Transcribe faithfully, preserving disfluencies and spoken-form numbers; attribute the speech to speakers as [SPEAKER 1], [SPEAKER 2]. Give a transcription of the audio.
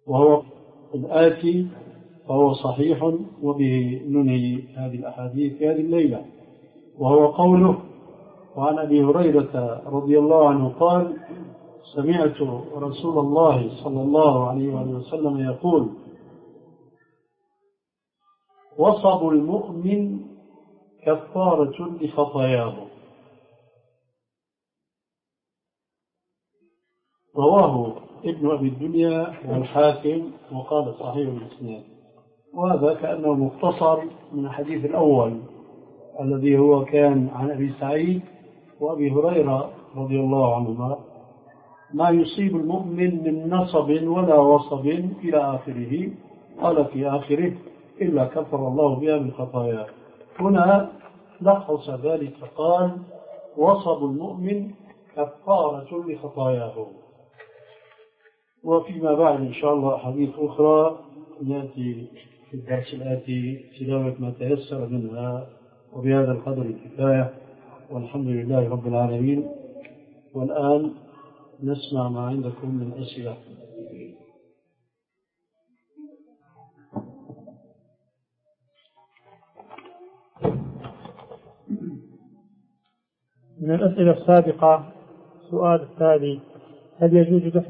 [SPEAKER 1] وهو الآتي فهو صحيح، وبه ننهي هذه الأحاديث في هذه الليلة، وهو قوله: وعن أبي هريرة رضي الله عنه قال: سمعت رسول الله صلى الله عليه وسلم يقول: وصب المؤمن كفارة لخطاياه. رواه ابن أبي الدنيا والحاكم وقال صحيح الإسناد. وهذا كأنه مختصر من الحديث الأول الذي هو كان عن أبي سعيد وأبي هريرة رضي الله عنهما: ما يصيب المؤمن من نصب ولا وصب إلى آخره. قال في آخره: إلا كفر الله بها من خطاياه. هنا لخص ذلك قال: وصب المؤمن كفارة لخطاياه. وفيما بعد إن شاء الله حديث أخرى يأتي في الدرس الآتي تلاوة ما تيسر منها، وبهذا القدر الكفاية، والحمد لله رب العالمين. والآن نسمع ما عندكم من أسئلة.
[SPEAKER 2] من الأسئلة السابقة سؤال التالي: هل يجوز